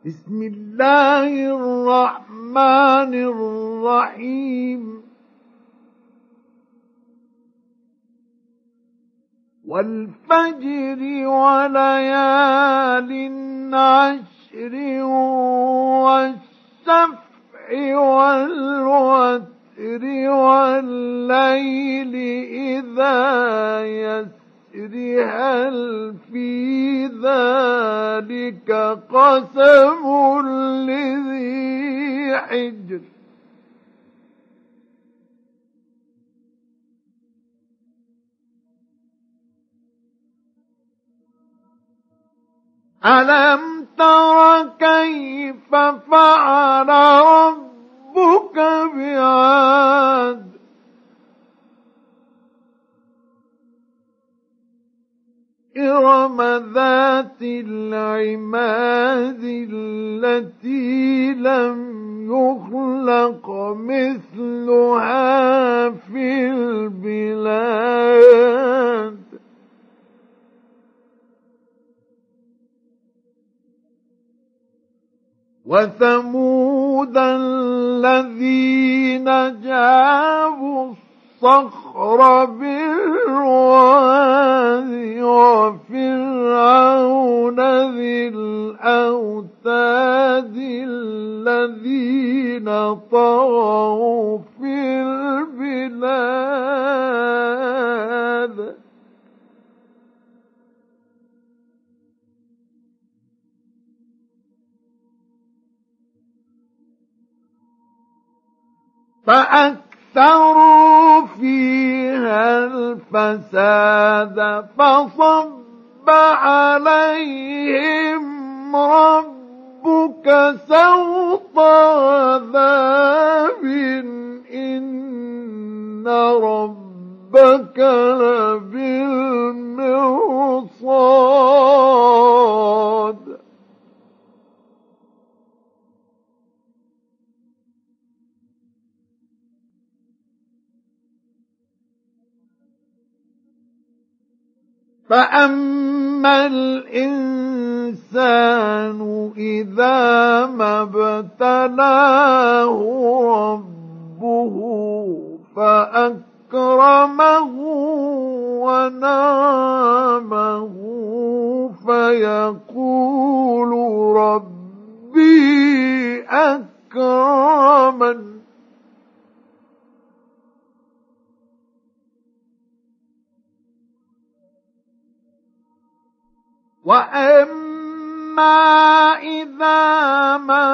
بسم الله الرحمن الرحيم والفجر وليال عشر والشفع والوتر والليل إذا يسر هل في ذلك قسم لذي حجر ألم تر كيف فعل ربك بعاد إرم ذات العماد التي لم يخلق مثلها في البلاد وثمود الذين جابوا الصخر بالواد وفرعون ذي الأوتاد الذين طغوا في البلاد فأكثروا فيها الفساد فصب عليهم ربك سوط عذاب إن ربك لبالمرصاد فأما الإنسان إذا ما ابتلاه ربه فأكرمه ونعمه فيقول ربي أكرمن وأما إذا ما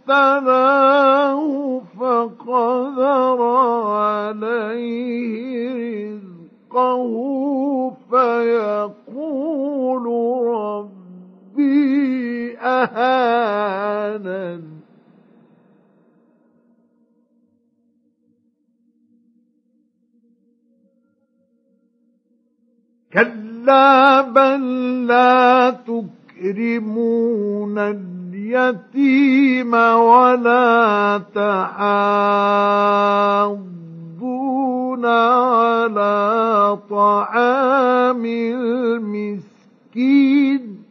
ابتلاه فقدر عليه رزقه فيقول ربي أهانن كلا بل لا تكرمون اليتيم ولا تحاضون على طعام المسكين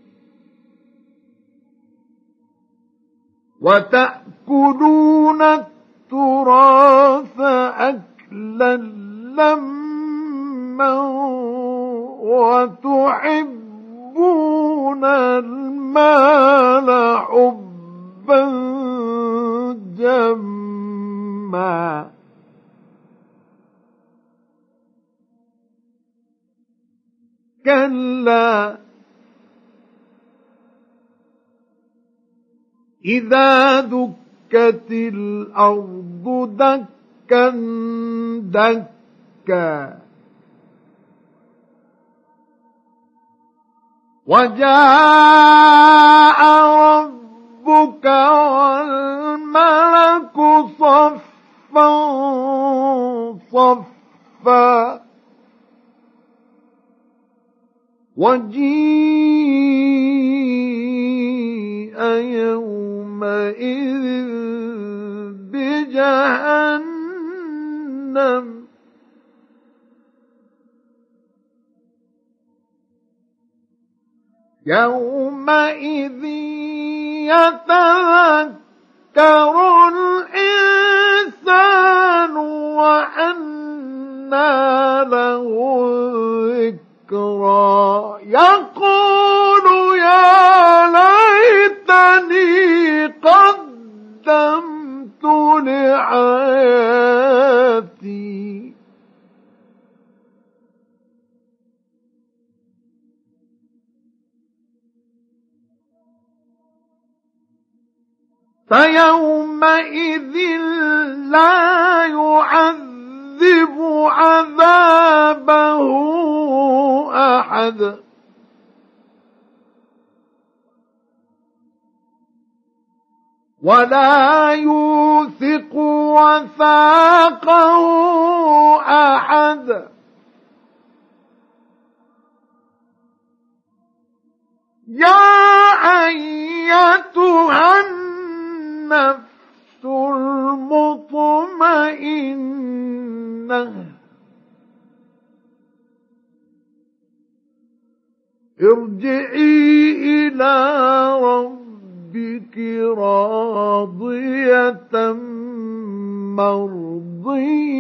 وتأكلون التراث أكلا لما وتحبون المال حبا جما كلا إذا دكت الأرض دكا دكا وجاء ربك والملك صفا صفا وجيء يومئذ بجهنم يومئذ يتذكر الإنسان وأنى له الذكرى يقول يا ليتني قدمت لحياتي فيومئذ لا يعذب عذابه أحد ولا يوثق وثاقه أحد يا أيتها النفس المطمئنة ارجعي إلى ربك راضية مرضية